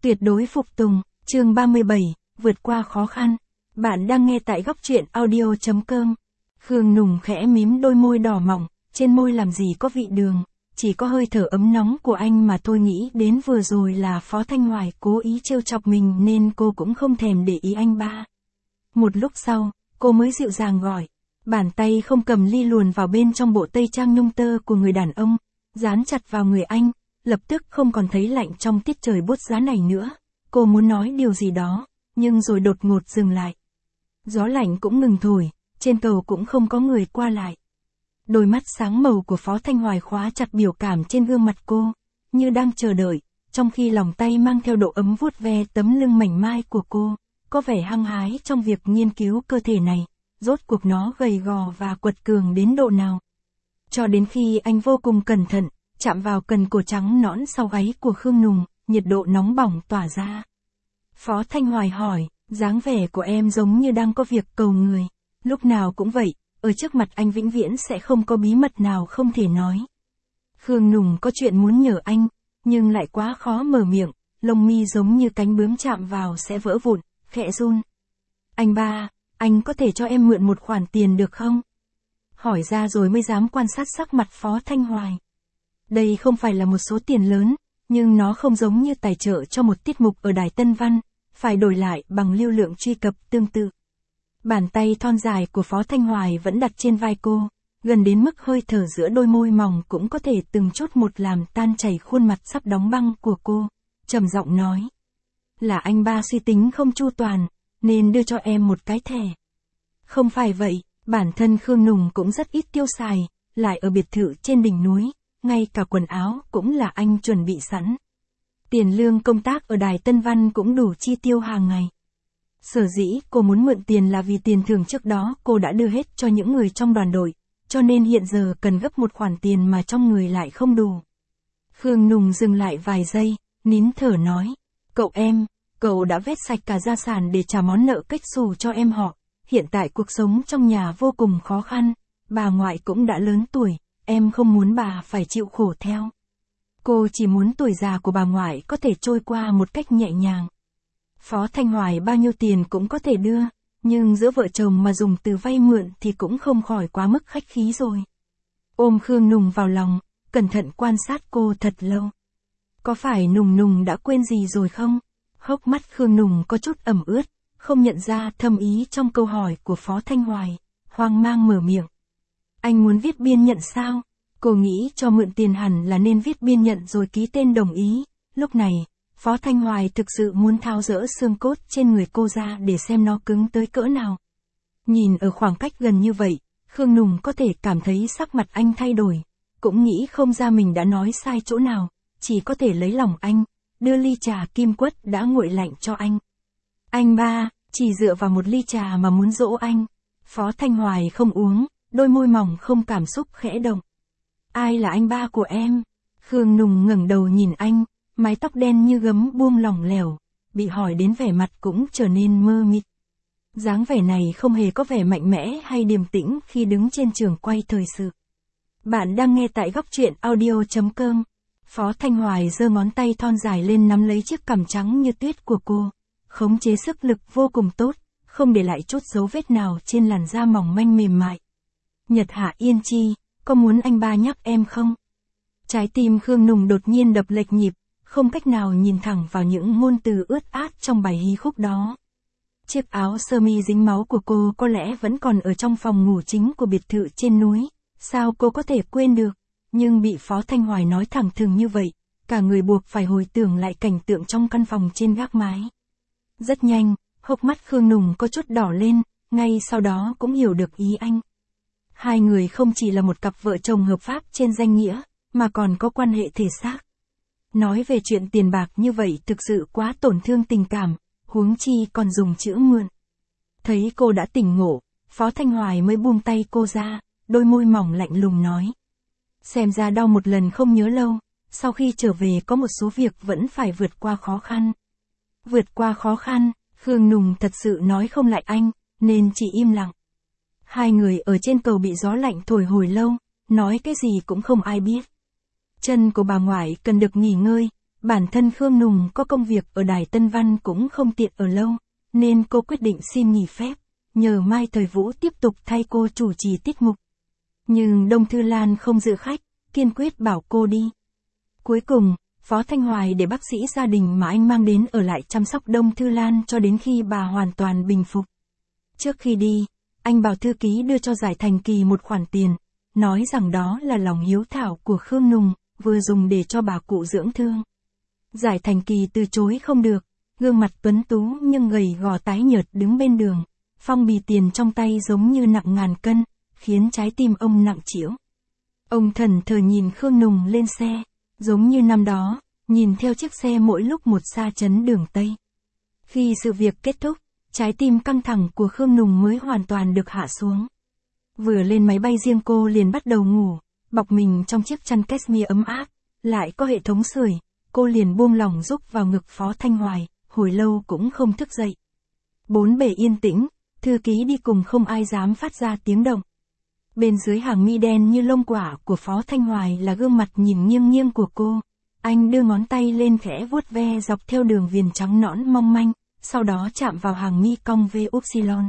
Tuyệt đối phục tùng, chương 37, vượt qua khó khăn. Bạn đang nghe tại góc truyện audio.com. Khương Nùng khẽ mím đôi môi đỏ mỏng, trên môi làm gì có vị đường, chỉ có hơi thở ấm nóng của anh mà tôi nghĩ đến vừa rồi là Phó Thanh Hoài cố ý trêu chọc mình nên cô cũng không thèm để ý anh ba. Một lúc sau, cô mới dịu dàng gọi, bàn tay không cầm ly luồn vào bên trong bộ tây trang nhung tơ của người đàn ông, dán chặt vào người anh, lập tức không còn thấy lạnh trong tiết trời buốt giá này nữa. Cô muốn nói điều gì đó, nhưng rồi đột ngột dừng lại. Gió lạnh cũng ngừng thổi, trên cầu cũng không có người qua lại. Đôi mắt sáng màu của Phó Thanh Hoài khóa chặt biểu cảm trên gương mặt cô, như đang chờ đợi, trong khi lòng tay mang theo độ ấm vuốt ve tấm lưng mảnh mai của cô, có vẻ hăng hái trong việc nghiên cứu cơ thể này, rốt cuộc nó gầy gò và quật cường đến độ nào. Cho đến khi anh vô cùng cẩn thận, chạm vào cần cổ trắng nõn sau gáy của Khương Nùng, nhiệt độ nóng bỏng tỏa ra. Phó Thanh Hoài hỏi, dáng vẻ của em giống như đang có việc cầu người, lúc nào cũng vậy, ở trước mặt anh vĩnh viễn sẽ không có bí mật nào không thể nói. Khương Nùng có chuyện muốn nhờ anh, nhưng lại quá khó mở miệng, lông mi giống như cánh bướm chạm vào sẽ vỡ vụn, khẽ run. Anh ba, anh có thể cho em mượn một khoản tiền được không? Hỏi ra rồi mới dám quan sát sắc mặt Phó Thanh Hoài. Đây không phải là một số tiền lớn, nhưng nó không giống như tài trợ cho một tiết mục ở Đài Tân Văn, phải đổi lại bằng lưu lượng truy cập tương tự. Bàn tay thon dài của Phó Thanh Hoài vẫn đặt trên vai cô, gần đến mức hơi thở giữa đôi môi mỏng cũng có thể từng chút một làm tan chảy khuôn mặt sắp đóng băng của cô, trầm giọng nói. Là anh ba suy tính không chu toàn, nên đưa cho em một cái thẻ. Không phải vậy, bản thân Khương Nùng cũng rất ít tiêu xài, lại ở biệt thự trên đỉnh núi, ngay cả quần áo cũng là anh chuẩn bị sẵn. Tiền lương công tác ở Đài Tân Văn cũng đủ chi tiêu hàng ngày. Sở dĩ cô muốn mượn tiền là vì tiền thưởng trước đó cô đã đưa hết cho những người trong đoàn đội, cho nên hiện giờ cần gấp một khoản tiền mà trong người lại không đủ. Khương Nùng dừng lại vài giây, nín thở nói, cậu đã vét sạch cả gia sản để trả món nợ cách xù cho em họ, hiện tại cuộc sống trong nhà vô cùng khó khăn, bà ngoại cũng đã lớn tuổi, em không muốn bà phải chịu khổ theo. Cô chỉ muốn tuổi già của bà ngoại có thể trôi qua một cách nhẹ nhàng. Phó Thanh Hoài bao nhiêu tiền cũng có thể đưa, nhưng giữa vợ chồng mà dùng từ vay mượn thì cũng không khỏi quá mức khách khí rồi. Ôm Khương Nùng vào lòng, cẩn thận quan sát cô thật lâu. Có phải Nùng đã quên gì rồi không? Hốc mắt Khương Nùng có chút ẩm ướt, không nhận ra thâm ý trong câu hỏi của Phó Thanh Hoài, hoang mang mở miệng. Anh muốn viết biên nhận sao? Cô nghĩ cho mượn tiền hẳn là nên viết biên nhận rồi ký tên đồng ý. Lúc này, Phó Thanh Hoài thực sự muốn tháo dỡ xương cốt trên người cô ra để xem nó cứng tới cỡ nào. Nhìn ở khoảng cách gần như vậy, Khương Nùng có thể cảm thấy sắc mặt anh thay đổi, cũng nghĩ không ra mình đã nói sai chỗ nào, chỉ có thể lấy lòng anh, đưa ly trà kim quất đã nguội lạnh cho anh. Anh ba, chỉ dựa vào một ly trà mà muốn dỗ anh. Phó Thanh Hoài không uống, đôi môi mỏng không cảm xúc khẽ động. Ai là anh ba của em? Khương Nùng ngẩng đầu nhìn anh, mái tóc đen như gấm buông lỏng lẻo, bị hỏi đến vẻ mặt cũng trở nên mơ mịt. Dáng vẻ này không hề có vẻ mạnh mẽ hay điềm tĩnh khi đứng trên trường quay thời sự. Bạn đang nghe tại góc truyện audio.com. Phó Thanh Hoài giơ ngón tay thon dài lên nắm lấy chiếc cằm trắng như tuyết của cô, khống chế sức lực vô cùng tốt, không để lại chút dấu vết nào trên làn da mỏng manh mềm mại. Nhật Hạ Yên Chi, có muốn anh ba nhắc em không? Trái tim Khương Nùng đột nhiên đập lệch nhịp, không cách nào nhìn thẳng vào những ngôn từ ướt át trong bài hí khúc đó. Chiếc áo sơ mi dính máu của cô có lẽ vẫn còn ở trong phòng ngủ chính của biệt thự trên núi, sao cô có thể quên được, nhưng bị Phó Thanh Hoài nói thẳng thừng như vậy, cả người buộc phải hồi tưởng lại cảnh tượng trong căn phòng trên gác mái. Rất nhanh, hốc mắt Khương Nùng có chút đỏ lên, ngay sau đó cũng hiểu được ý anh. Hai người không chỉ là một cặp vợ chồng hợp pháp trên danh nghĩa, mà còn có quan hệ thể xác. Nói về chuyện tiền bạc như vậy thực sự quá tổn thương tình cảm, huống chi còn dùng chữ mượn. Thấy cô đã tỉnh ngộ, Phó Thanh Hoài mới buông tay cô ra, đôi môi mỏng lạnh lùng nói. Xem ra đau một lần không nhớ lâu, sau khi trở về có một số việc vẫn phải vượt qua khó khăn. Vượt qua khó khăn, Khương Nùng thật sự nói không lại anh, nên chỉ im lặng. Hai người ở trên cầu bị gió lạnh thổi hồi lâu, nói cái gì cũng không ai biết. Chân của bà ngoại cần được nghỉ ngơi, Bản thân Khương Nùng có công việc ở Đài Tân Văn cũng không tiện ở lâu, nên cô quyết định xin nghỉ phép, nhờ Mai Thời Vũ tiếp tục thay cô chủ trì tiết mục. Nhưng Đông Thư Lan không giữ khách, kiên quyết bảo cô đi. Cuối cùng, Phó Thanh Hoài để bác sĩ gia đình mà anh mang đến ở lại chăm sóc Đông Thư Lan cho đến khi bà hoàn toàn bình phục. Trước khi đi, anh bảo thư ký đưa cho Giải Thành Kỳ một khoản tiền, nói rằng đó là lòng hiếu thảo của Khương Nùng, vừa dùng để cho bà cụ dưỡng thương. Giải Thành Kỳ từ chối không được, gương mặt tuấn tú nhưng gầy gò tái nhợt đứng bên đường, phong bì tiền trong tay giống như nặng ngàn cân, khiến trái tim ông nặng trĩu. Ông thẫn thờ nhìn Khương Nùng lên xe, giống như năm đó, nhìn theo chiếc xe mỗi lúc một xa chấn đường Tây. Khi sự việc kết thúc, trái tim căng thẳng của Khương Nùng mới hoàn toàn được hạ xuống. Vừa lên máy bay riêng cô liền bắt đầu ngủ, bọc mình trong chiếc chăn cashmere ấm áp, lại có hệ thống sưởi, cô liền buông lỏng rúc vào ngực Phó Thanh Hoài, hồi lâu cũng không thức dậy. Bốn bề yên tĩnh, thư ký đi cùng không ai dám phát ra tiếng động. Bên dưới hàng mi đen như lông quả của Phó Thanh Hoài là gương mặt nhìn nghiêng nghiêng của cô. Anh đưa ngón tay lên khẽ vuốt ve dọc theo đường viền trắng nõn mong manh, sau đó chạm vào hàng mi cong V upsilon.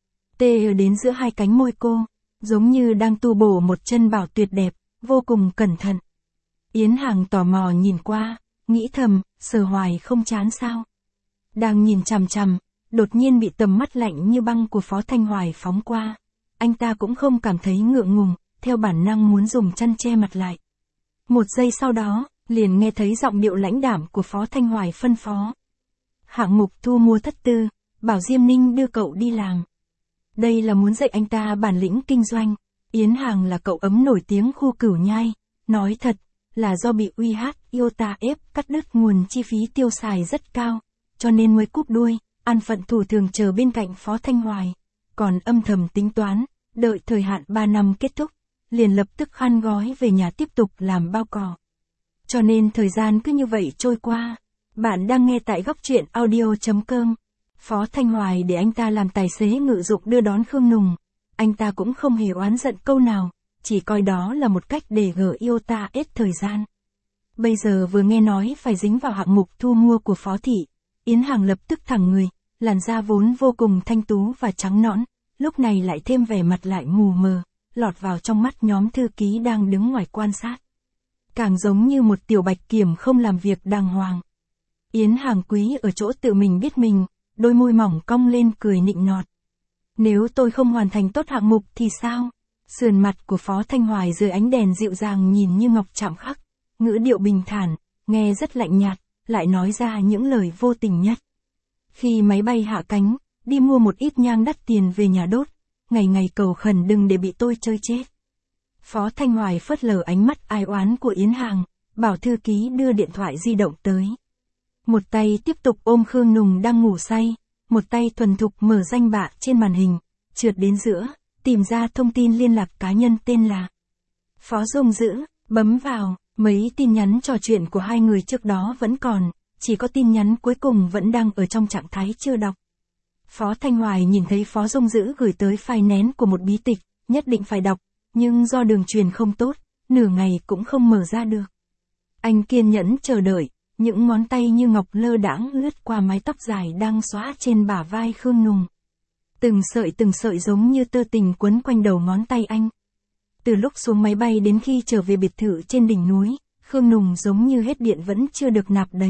Tê đến giữa hai cánh môi cô, giống như đang tu bổ một chân bảo tuyệt đẹp, vô cùng cẩn thận. Yến Hàng tò mò nhìn qua, nghĩ thầm, Sở Hoài không chán sao. Đang nhìn chằm chằm, đột nhiên bị tầm mắt lạnh như băng của Phó Thanh Hoài phóng qua. Anh ta cũng không cảm thấy ngượng ngùng, theo bản năng muốn dùng chăn che mặt lại. Một giây sau đó, liền nghe thấy giọng điệu lãnh đạm của Phó Thanh Hoài phân phó. Hạng mục thu mua thất tư, bảo Diêm Ninh đưa cậu đi làm. Đây là muốn dạy anh ta bản lĩnh kinh doanh. Yến Hàng là cậu ấm nổi tiếng khu Cửu Nhai, nói thật, là do bị Iota ép cắt đứt nguồn chi phí tiêu xài rất cao, cho nên mới cúp đuôi, an phận thủ thường chờ bên cạnh Phó Thanh Hoài, còn âm thầm tính toán, đợi thời hạn 3 năm kết thúc, liền lập tức khăn gói về nhà tiếp tục làm bao cỏ. Cho nên thời gian cứ như vậy trôi qua. Bạn đang nghe tại góc truyện audio.com. Phó Thanh Hoài để anh ta làm tài xế ngự dụng đưa đón Khương Nùng. Anh ta cũng không hề oán giận câu nào, chỉ coi đó là một cách để Iota ép thời gian. Bây giờ vừa nghe nói phải dính vào hạng mục thu mua của Phó Thị, Yến Hàng lập tức thẳng người, làn da vốn vô cùng thanh tú và trắng nõn, lúc này lại thêm vẻ mặt lại mù mờ, lọt vào trong mắt nhóm thư ký đang đứng ngoài quan sát. Càng giống như một tiểu bạch kiểm không làm việc đàng hoàng. Yến Hàng quý ở chỗ tự mình biết mình, đôi môi mỏng cong lên cười nịnh nọt. Nếu tôi không hoàn thành tốt hạng mục thì sao? Sườn mặt của Phó Thanh Hoài dưới ánh đèn dịu dàng nhìn như ngọc chạm khắc, ngữ điệu bình thản, nghe rất lạnh nhạt, lại nói ra những lời vô tình nhất. Khi máy bay hạ cánh, đi mua một ít nhang đắt tiền về nhà đốt, ngày ngày cầu khẩn đừng để bị tôi chơi chết. Phó Thanh Hoài phớt lờ ánh mắt ai oán của Yến Hàng, bảo thư ký đưa điện thoại di động tới. Một tay tiếp tục ôm Khương Nùng đang ngủ say, một tay thuần thục mở danh bạ trên màn hình, trượt đến giữa, tìm ra thông tin liên lạc cá nhân tên là Phó Dung Dữ, bấm vào, mấy tin nhắn trò chuyện của hai người trước đó vẫn còn, chỉ có tin nhắn cuối cùng vẫn đang ở trong trạng thái chưa đọc. Phó Thanh Hoài nhìn thấy Phó Dung Dữ gửi tới file nén của một bí tịch, nhất định phải đọc, nhưng do đường truyền không tốt, nửa ngày cũng không mở ra được. Anh kiên nhẫn chờ đợi, những ngón tay như ngọc lơ đãng lướt qua mái tóc dài đang xõa trên bả vai Khương Nùng. Từng sợi giống như tơ tình quấn quanh đầu ngón tay anh. Từ lúc xuống máy bay đến khi trở về biệt thự trên đỉnh núi, Khương Nùng giống như hết điện vẫn chưa được nạp đầy.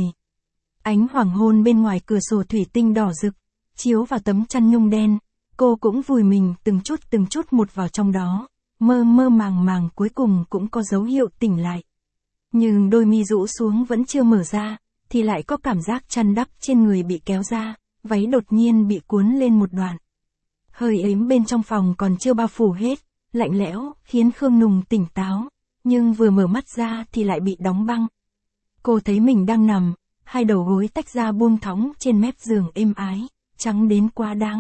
Ánh hoàng hôn bên ngoài cửa sổ thủy tinh đỏ rực, chiếu vào tấm chăn nhung đen, cô cũng vùi mình từng chút một vào trong đó, mơ màng cuối cùng cũng có dấu hiệu tỉnh lại. Nhưng đôi mi rũ xuống vẫn chưa mở ra, thì lại có cảm giác chăn đắp trên người bị kéo ra, váy đột nhiên bị cuốn lên một đoạn. Hơi ấm bên trong phòng còn chưa bao phủ hết, lạnh lẽo, khiến Khương Nùng tỉnh táo, nhưng vừa mở mắt ra thì lại bị đóng băng. Cô thấy mình đang nằm, hai đầu gối tách ra buông thõng trên mép giường êm ái, trắng đến quá đáng.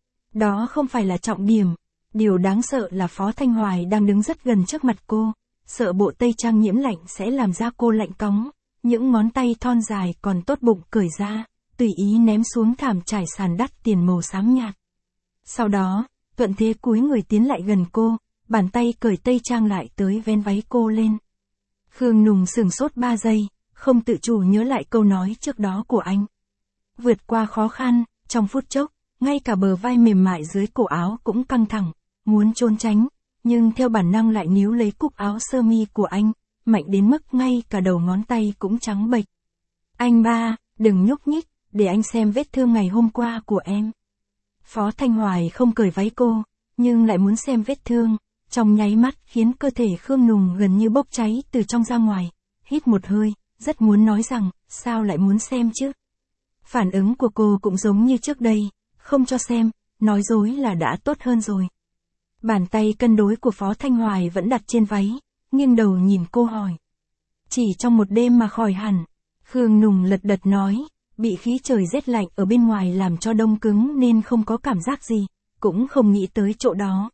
Đó không phải là trọng điểm, điều đáng sợ là Phó Thanh Hoài đang đứng rất gần trước mặt cô, sợ bộ tây trang nhiễm lạnh sẽ làm da cô lạnh cóng, những ngón tay thon dài còn tốt bụng cởi ra, tùy ý ném xuống thảm trải sàn đắt tiền màu xám nhạt. Sau đó, thuận thế cúi người tiến lại gần cô, bàn tay cởi tây trang lại tới vén váy cô lên. Khương Nùng sửng sốt 3 giây, không tự chủ nhớ lại câu nói trước đó của anh. Vượt qua khó khăn, trong phút chốc, ngay cả bờ vai mềm mại dưới cổ áo cũng căng thẳng, muốn trốn tránh, nhưng theo bản năng lại níu lấy cúc áo sơ mi của anh, mạnh đến mức ngay cả đầu ngón tay cũng trắng bệch. Anh ba, đừng nhúc nhích, để anh xem vết thương ngày hôm qua của em. Phó Thanh Hoài không cởi váy cô, nhưng lại muốn xem vết thương, trong nháy mắt khiến cơ thể Khương Nùng gần như bốc cháy từ trong ra ngoài, hít một hơi, rất muốn nói rằng, sao lại muốn xem chứ? Phản ứng của cô cũng giống như trước đây, không cho xem, nói dối là đã tốt hơn rồi. Bàn tay cân đối của Phó Thanh Hoài vẫn đặt trên váy, nghiêng đầu nhìn cô hỏi. Chỉ trong một đêm mà khỏi hẳn, Khương Nùng lật đật nói, bị khí trời rét lạnh ở bên ngoài làm cho đông cứng nên không có cảm giác gì, cũng không nghĩ tới chỗ đó.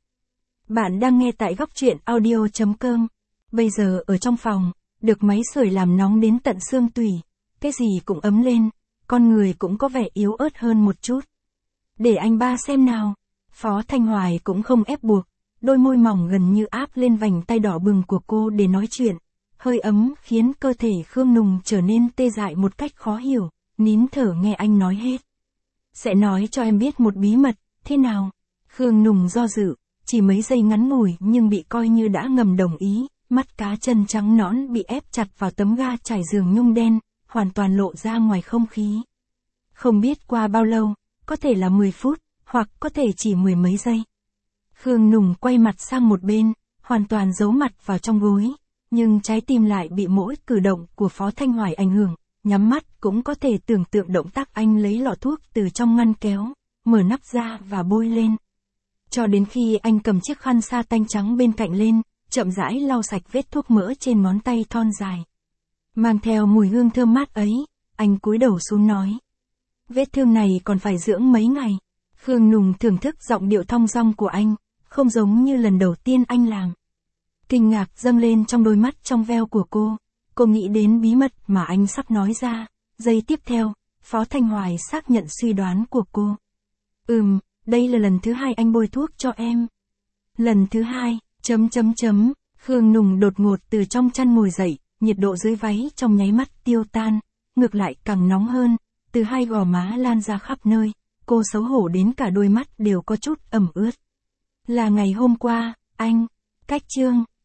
Bạn đang nghe tại góc truyện audio.com. Bây giờ ở trong phòng, được máy sưởi làm nóng đến tận xương tủy, cái gì cũng ấm lên, con người cũng có vẻ yếu ớt hơn một chút. Để anh ba xem nào. Phó Thanh Hoài cũng không ép buộc, đôi môi mỏng gần như áp lên vành tay đỏ bừng của cô để nói chuyện. Hơi ấm khiến cơ thể Khương Nùng trở nên tê dại một cách khó hiểu, nín thở nghe anh nói hết. Sẽ nói cho em biết một bí mật, thế nào? Khương Nùng do dự, chỉ mấy giây ngắn ngủi nhưng bị coi như đã ngầm đồng ý, mắt cá chân trắng nõn bị ép chặt vào tấm ga trải giường nhung đen, hoàn toàn lộ ra ngoài không khí. Không biết qua bao lâu, có thể là 10 phút, hoặc có thể chỉ mười mấy giây. Khương Nùng quay mặt sang một bên, hoàn toàn giấu mặt vào trong gối, nhưng trái tim lại bị mỗi cử động của Phó Thanh Hoài ảnh hưởng, nhắm mắt cũng có thể tưởng tượng động tác anh lấy lọ thuốc từ trong ngăn kéo, mở nắp ra và bôi lên. Cho đến khi anh cầm chiếc khăn sa tanh trắng bên cạnh lên, chậm rãi lau sạch vết thuốc mỡ trên ngón tay thon dài. Mang theo mùi hương thơm mát ấy, anh cúi đầu xuống nói. Vết thương này còn phải dưỡng mấy ngày. Khương Nùng thưởng thức giọng điệu thong dong của anh, không giống như lần đầu tiên anh làm. Kinh ngạc dâng lên trong đôi mắt trong veo của cô nghĩ đến bí mật mà anh sắp nói ra. Giây tiếp theo, Phó Thanh Hoài xác nhận suy đoán của cô. Đây là lần thứ 2 anh bôi thuốc cho em. Lần thứ 2, ... Khương Nùng đột ngột từ trong chăn ngồi dậy, nhiệt độ dưới váy trong nháy mắt tiêu tan, ngược lại càng nóng hơn, từ hai gò má lan ra khắp nơi, cô xấu hổ đến cả đôi mắt đều có chút ẩm ướt. Là ngày hôm qua, anh, cách chương